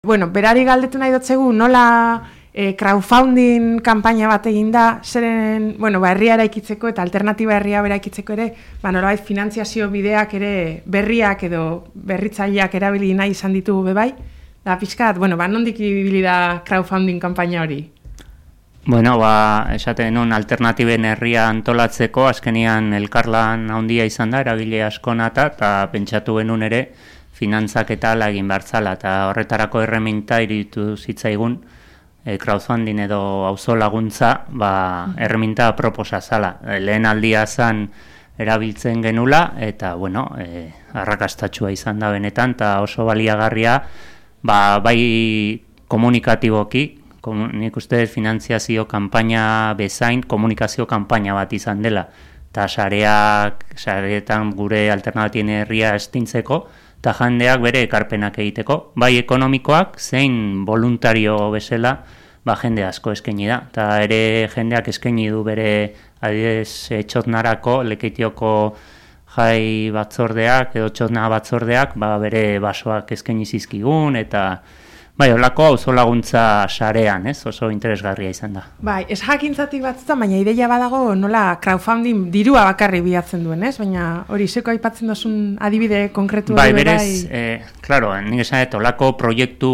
Berari galdetu nahi dotzegu, nola crowdfunding kanpaina bat egin da, zeren, herria eraikitzeko eta alternatiba herria eraikitzeko ere, nolabait finantziazio bideak ere berriak edo berritzaileak erabili nahi izan ditugu bebai, da pixkat, nondik ibili da crowdfunding kanpaina hori? Esaten nun alternatiben herria antolatzeko, azkenian elkarlan handia izan da, eragile askonata, eta pentsatu genuen ere, finantzak eta ala egin bertzala, eta horretarako erreminta iritu zitzaigun, crowdfunding edo auzo laguntza, erreminta proposa zala. Lehen aldia zan erabiltzen genula, eta, arrakastatxua izan da benetan, eta oso baliagarria, bai komunikatiboki, nik uste finantziazio kanpaina bezain komunikazio kanpaina bat izan dela, eta sareetan gure alternatien herria estintzeko, eta jendeak bere ekarpenak egiteko, bai ekonomikoak, zein voluntario bezala, jende asko eskaini da, eta ere jendeak eskaini du bere adibidez txotnarako, Lekeitioko jai batzordeak, edo txotna batzordeak, bere basoak eskaini zizkigun, eta holako auzo laguntza sarean, oso interesgarria izan da. Ez jakintzatik batzuta, baina ideia badago nola crowdfunding dirua bakarri bilatzen duen, baina hori zeko aipatzen duzun adibide konkretu hori berez, nik esan dut, olako proiektu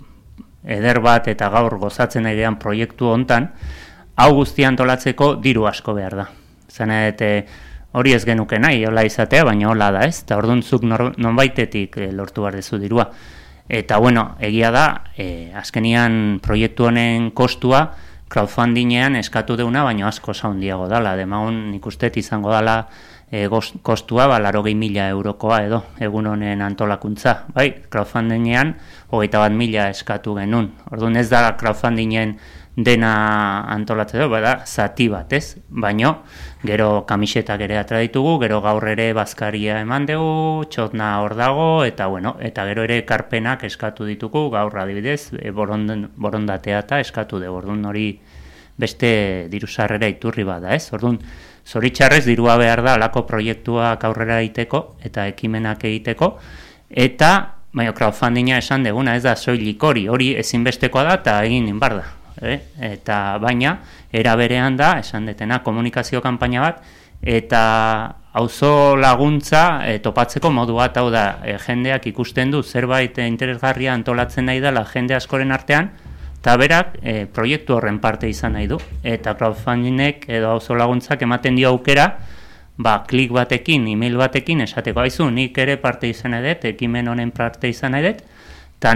eder bat eta gaur gozatzen egean proiektu hontan, hau guztia antolatzeko diru asko behar da. Zanet, hori ez genuke nahi, hola izatea, baina hola da, eta orduan zuk nonbaitetik lortu behar dezu dirua. Eta, egia da, azkenian proiektu honen kostua crowdfundingean eskatu deuna, baina asko handiago dala. Demagun nik uste izango dala kostua 80.000 eurokoa edo egun honen antolakuntza. Crowdfundingean 21.000 eskatu genuen. Orduan ez da crowdfundingen dena antolatzea, zati bat, ez? Baina, gero kamisetak ere atra ditugu, gero gaur ere bazkaria eman dugu, txotna hor dago, eta gero ere ekarpenak eskatu ditugu, gaur adibidez, borondatea eta eskatu dugu. Orduan hori beste dirusarrera iturri bada, ez? Orduan, zoritxarrez dirua behar da alako proiektuak aurrera egiteko eta ekimenak egiteko, eta crowdfundinga esan deguna ez da soilik hori ezinbestekoa da eta egin inbar da. Eta baina, era berean da, esan detena, komunikazio kanpaina bat, eta auzo laguntza topatzeko modu bat, hau da, jendeak ikusten du zerbait interesgarria antolatzen nahi dela jende askoren artean, eta berak proiektu horren parte izan nahi du. Eta crowdfundingek edo auzo laguntzak ematen dio aukera, klik batekin, email batekin, esateko haizu, nik ere parte izan edet, ekimen honen parte izan edet, eta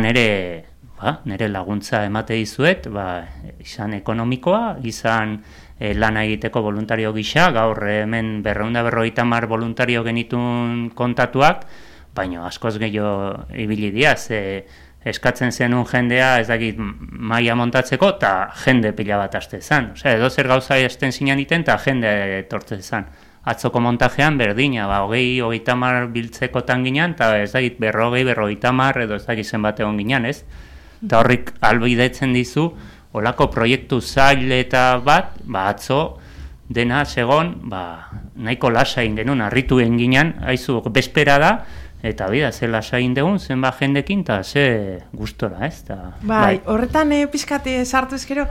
nire laguntza emate dizuet, izan ekonomikoa, izan lana egiteko voluntario gisa, gaur hemen 250 voluntario genitun kontatuak, baina askoz gehiago ibili diaz, eskatzen zenun jendea, ez dakit maila montatzeko, eta jende pila bat aste zan. Edo zer gauza esten zinan iten, eta jende etortze zan. Atzoko montajean berdina, 20-30 biltzekotan ginen, eta ez dakit 40-50 edo ez dakit zenbat egon ginen, ez? Eta horrik albidetzen dizu, olako proiektu zail eta bat, atzo dena segon, nahiko lasain genuen, harritu ginen, haizu, bespera da, eta ze lasain degun, zenba jendekin, eta ze gustora, ez? Horretan pizkate sartu ezkero,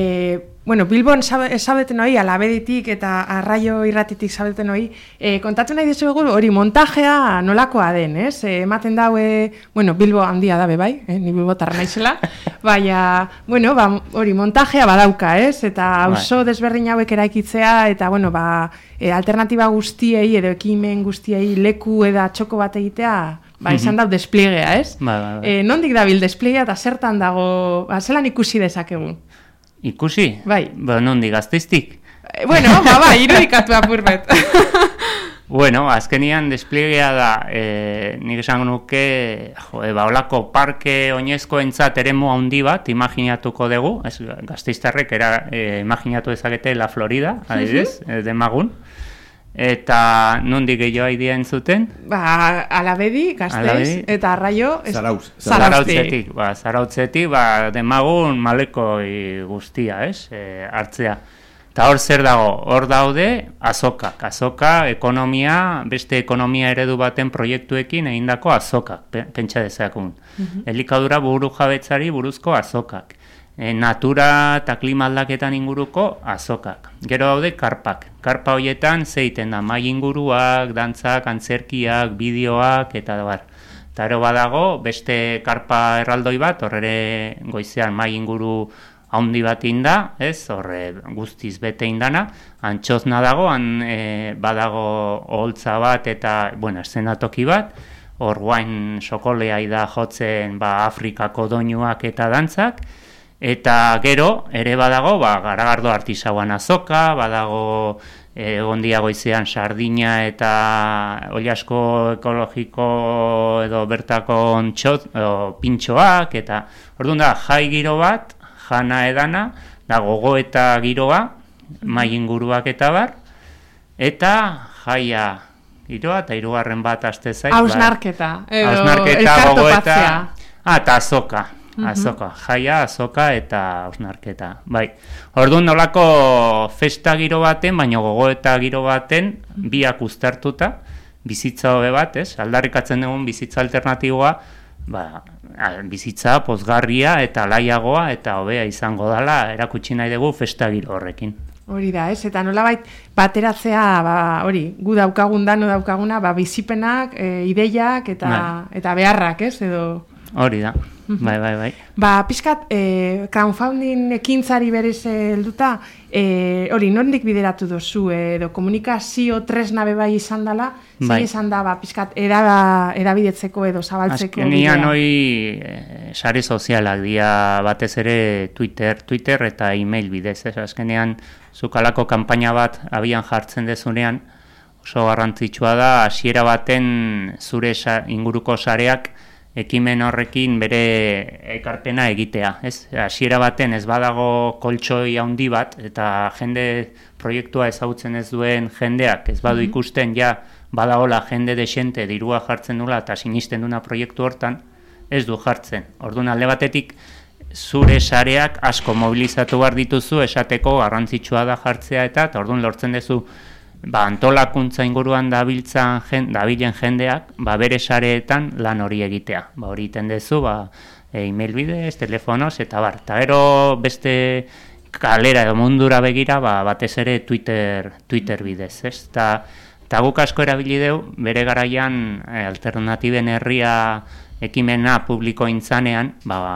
Bilbon sabeten hori, Alabeditik eta Arraio Irratitik sabeten hori, kontatu nahi dizuegu hori montajea nolakoa den, ez? Ematen daue, Bilbo handia dabe bai, ni bilbotarra naizela, baina, hori montajea badauka, ez? Eta auzo desberdin hauek eraikitzea, eta, alternatiba guztiei edo ekimen guztiei leku eda txoko bat egitea, izan dau despliegea, ez? Nondik dabil despliegea eta zertan dago, zelan ikusi dezakegu? Ikusi? Bai. Nondik, Gasteiztik? Irudikatu apurbet. Azkenian despliegea da, nik esango nuke, olako parke oinezko entzat eremu handi bat, imaginatuko dugu, Gasteiztarrek imaginatu dezakete La Florida, adibidez, demagun, eta nondik gehiago idea entzuten? Alabedi, Gasteiz, eta Arraio... Zarautzetik. Zarautzetik, demagun maleko guztia, hartzea. Eta hor zer dago? Hor daude azokak. Azoka, ekonomia, beste ekonomia eredu baten proiektuekin egindako azokak, pentsa dezakun. Elikadura buru jabetzari buruzko azokak. Natura eta klima aldaketan inguruko azokak. Gero daude karpak. Karpa horietan zeiten da mai inguruak, dantzak, antzerkiak, bideoak eta bar. Eta ero badago beste karpa erraldoi bat, horre goizean mai inguru haundi bat inda, ez, horre guztiz bete indana, antxozna dago, badago oholtza bat eta, bueno, eszenatoki bat, hor guain sokolea da jotzen Afrikako doinuak eta dantzak, eta gero, ere badago, garagardo artisauan azoka, badago egondia goizean sardina eta oliasko ekologiko edo bertako pintxoak, eta orduan da, jai giro bat, jana edana, da gogo eta giroa, mai inguruak eta bar, eta jaia giroa, eta hirugarren bat aste zait. Hausnarketa, elkartopatzea. Eta azoka. Azoka, jaia, azoka eta hausnarketa. Bai. Orduan nolako festa giro baten, baina gogo eta giro baten, biak uztartuta, bizitza hobe bat, ez? Aldarrikatzen dugun bizitza alternatiboa, bizitza pozgarria eta laiagoa eta hobea izango dela erakutsi nahi dugu festa giro horrekin. Hori da, ez? Eta nolabait bateratzea, hori, gu daukagun dano daukaguna, bizipenak, ideiak eta beharrak, ez? Edo hori da. Bai. Pixkat, crowdfunding ekintzari berez helduta, hori, nondik bideratu dozu, edo komunikazio tresnabe bai izan dela, zer izan da, pixkat, erabidetzeko edo zabaltzeko? Azkenian hori sare sozialak dira batez ere Twitter eta email bidez, ez? Azkenean, zukalako kanpaina bat abian jartzen dezunean, oso garrantzitsua da, hasiera baten zure inguruko sareak ekimen horrekin bere ekarpena egitea, ez? Hasiera baten ez badago koltsoi handi bat eta jende proiektua ezagutzen ez duen jendeak ez badu ikusten badagola jende desente dirua jartzen dula eta sinisten duna proiektu hortan, ez du jartzen. Orduan alde batetik zure sareak asko mobilizatu behar dituzu esateko garrantzitsua da jartzea eta orduan lortzen duzu antolakuntza inguruan dabilen jendeak, bere sareetan lan hori egitea. Hori iten dezu, email bidez, telefonoz, eta bar. Eta gero beste kalera edo mundura begira, batez ere Twitter bidez, ez? Eta guk asko erabili deu, bere garaian alternatiben herria ekimena publiko intzanean,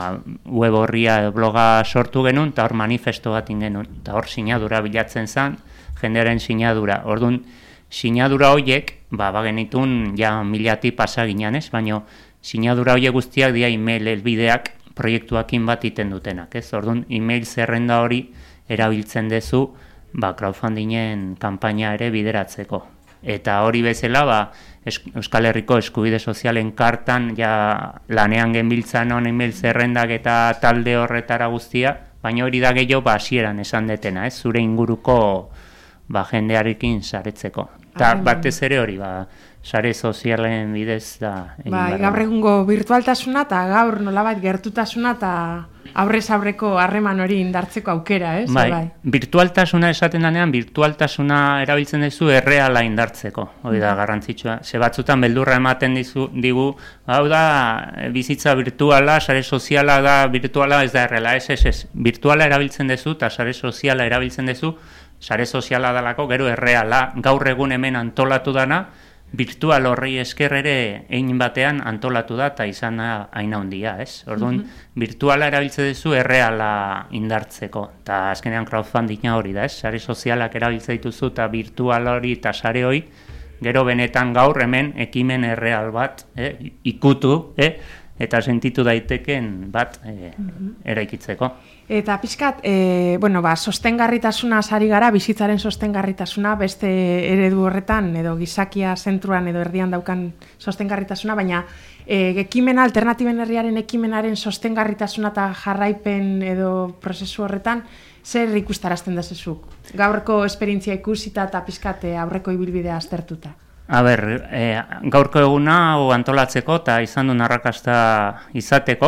web horria edo bloga sortu genuen, eta hor manifesto bat ingenuen, eta hor sinadura bilatzen zen, jendearen sinadura. Orduan, sinadura horiek, bagenitun milati pasa ginen, ez? Baina sinadura horiek guztiak dira email helbideak proiektuakin bat iten dutenak, ez? Orduan, email zerrenda hori erabiltzen dezu, crowdfundingen kanpaina ere bideratzeko. Eta hori bezala, Euskal Herriko eskubide sozialen kartan lanean genbiltzan on email zerrendak eta talde horretara guztia, baina hori da gehiago hasieran esan detena, ez? Zure inguruko jendearekin saretzeko. Eta batez ere hori, sare sozialen bidez da. Gaur egungo virtualtasuna eta gaur nolabait gertutasuna eta aurrez aurreko harreman hori indartzeko aukera, ez? Virtualtasuna esaten denean, virtualtasuna erabiltzen duzu erreala indartzeko. Hori da garrantzitsua. Ze batzutan beldurra ematen digu, hau da, bizitza virtuala, sare soziala da, virtuala ez da erreala, ez. Virtuala erabiltzen duzu eta sare soziala erabiltzen duzu, sare soziala dalako, gero erreala, gaur egun hemen antolatu dana, virtual horri esker ere egin batean antolatu da eta izan hain handia, ez? Orduan, virtuala erabiltze duzu erreala indartzeko. Eta azkenean crowdfundinga hori da, ez? Sare sozialak erabiltze dituzu eta virtual hori eta sare hori, gero benetan gaur hemen ekimen erreal bat ikutu, eta sentitu daiteken bat eraikitzeko. Eta pixkat, sostengarritasuna sari gara, bizitzaren sostengarritasuna, beste eredu horretan, edo gizakia zentruan edo erdian daukan sostengarritasuna, baina ekimena, alternatiben herriaren ekimenaren sostengarritasuna eta jarraipen edo prozesu horretan, zer ikustarazten da zezuk? Gaurko esperientzia ikusita eta pixkat aurreko ibilbidea aztertuta. Gaurko eguna antolatzeko eta izan du arrakasta izateko,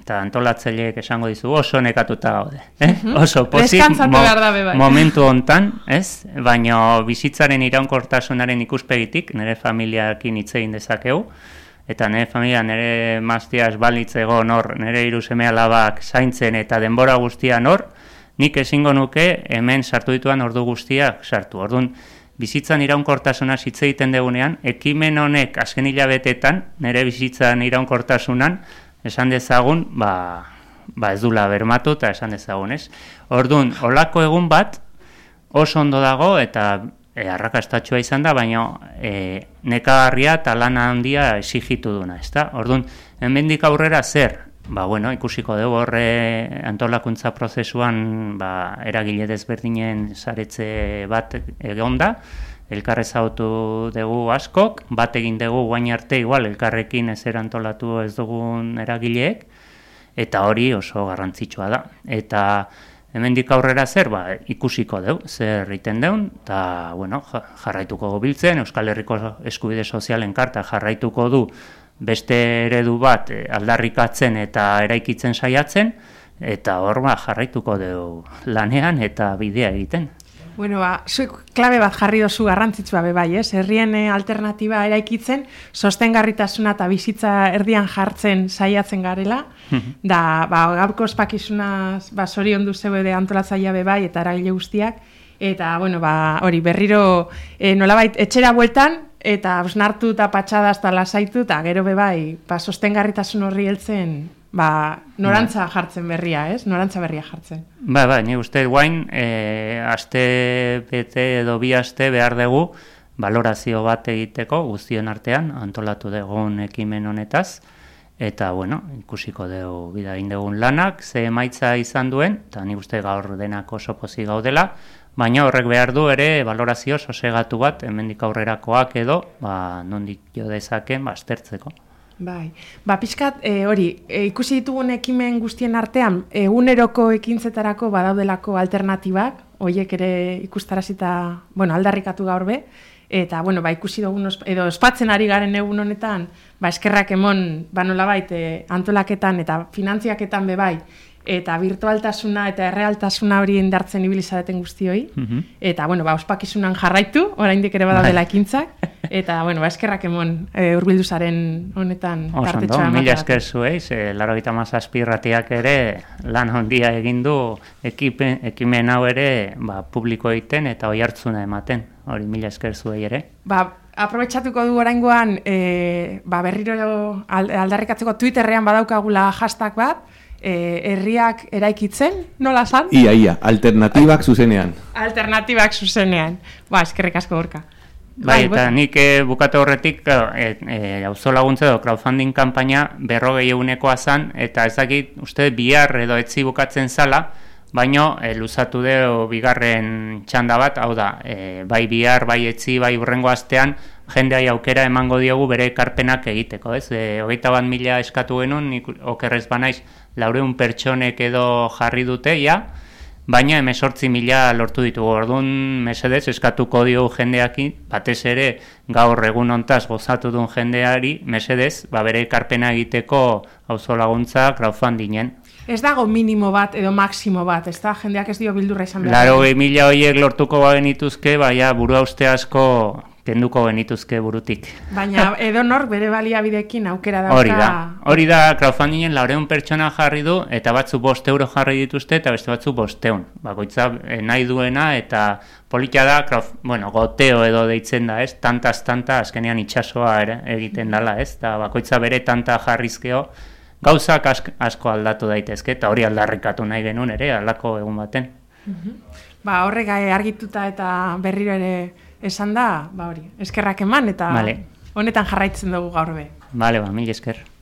eta antolatzaileek esango dizu oso nekatuta gaude. Oso pozik momentu hontan, ez? Baina bizitzaren iraunkortasunaren ikuspegitik, nire familiarekin hitz egin dezakegu, eta nire familia, nire maztiaz balitz egon hor, nire 3 seme-alabak zaintzen eta denbora guztian hor, nik ezingo nuke hemen sartu dituan ordu guztiak sartu. Orduan, bizitzan iraunkortasuna hitz egiten degunean, ekimen honek azken hilabetetan, nire bizitzan iraunkortasunan, esan dezagun, ez dula bermatu eta esan dezagun, ez? Orduan, olako egun bat, oso ondo dago eta arrakastatxua izan da, baina nekagarria eta lana handia exigitu duna, ezta? Orduan, hemendik aurrera zer? Ikusiko dugu horre antolakuntza prozesuan eragile desberdinen saretze bat egon da, elkarrezautu dugu askok, bat egin dugu guain arte igual elkarrekin ezer antolatu ez dugun eragileek, eta hori oso garrantzitsua da. Eta hemendik aurrera zer, ikusiko dugu, zer egiten deun, eta jarraituko biltzen, Euskal Herriko Eskubide Sozialen Karta jarraituko du beste eredu bat aldarrikatzen eta eraikitzen saiatzen, eta hor jarraituko dugu lanean eta bidea egiten. Zuek klabe bat jarri dozu garrantzitsua bai, ez? Herrien alternatiba eraikitzen, sostengarritasuna eta bizitza erdian jartzen saiatzen garela, da gaurko ospakizunaz zoriondu zeude antolatzailea bai eta eragile guztiak, eta hori berriro nolabait etxera bueltan, eta osnartu eta patxada hasta lasaitu, eta gero bai, sostengarritasun horri heltzen, norantza jartzen berria, ez? Norantza berria jartzen. Ni uste guain, aste bete edo 2 aste behar dugu valorazio bat egiteko guztion artean, antolatu dugun ekimen honetaz, eta ikusiko dugu bida egin dugun lanak, ze emaitza izan duen, eta ni uste gaur denak oso pozik gaudela, baina horrek behar du ere valorazio sosegatu bat, hemendik aurrerakoak edo, nondik jo dezaken, aztertzeko. Pixkat, ikusi ditugun ekimen guztien artean, eguneroko ekintzetarako badaudelako alternatibak, horiek ere ikustarazita, aldarrikatu gaur be, eta, ikusi dugun, edo ospatzen ari garen egun honetan, eskerrak emon, nolabait, antolaketan eta finantziaketan bai, eta virtualtasuna eta errealtasuna hori indartzen ibilizareten guztioi, eta, ospakizunan jarraitu, oraindik ere badaudela ekintzak, eta, eskerrak emon hurbildu zaren honetan tartetxoa. Mila esker zuei, 97 irratiak ere lan handia egin du ekimen hau ere publiko egiten eta oihartzuna ematen, hori mila esker zuei ere. Aprobetxatuko du oraingoan berriro aldarrikatzeko Twitterrean badaukagula hashtag bat, herriak eraikitzen, nola zan? Ia, alternatibak zuzenean. Alternatibak zuzenean. Eskerrik asko Gorka. Eta nik bukatu horretik, auzo laguntza edo crowdfunding kanpaina 40 zan, eta ezakit uste bihar edo etzi bukatzen zala, baino luzatu dugu bigarren txanda bat, hau da, bai bihar, bai etzi, bai hurrengo astean, jendeai aukera emango diogu bere ekarpenak egiteko, ez? 21.000 eskatu genuen, nik okerrez banaiz 400 pertsonek edo jarri dute, baina 18.000 lortu ditugu. Orduan, mesedez, eskatuko diogu jendeaki, batez ere gaur egun hontaz gozatu duen jendeari, mesedez, bere ekarpena egiteko auzo laguntza crowdfundingen. Ez dago minimo bat edo maximo bat, ez da? Jendeak ez dio bildurra izan behar. 80.000 horiek lortuko genituzke, buru hauste asko kenduko genituzke burutik. Baina edo nor bere baliabidekin aukera dauka. Hori da, crowdfundingen 400 pertsona jarri du, eta batzu 5 euro jarri dituzte, eta beste batzu 500. Bakoitza nahi duena, eta polita da, goteo edo deitzen da, ez? Tanta azkenean itxasoa egiten dala, ez? Eta bakoitza bere tanta jarrizkeo, gauzak asko aldatu daitezke, eta hori aldarrikatu nahi genuen ere, aldako egun baten. Horrek argituta eta berriro ere esan da, eskerrak eman, eta honetan jarraitzen dugu gaur be. Mil esker.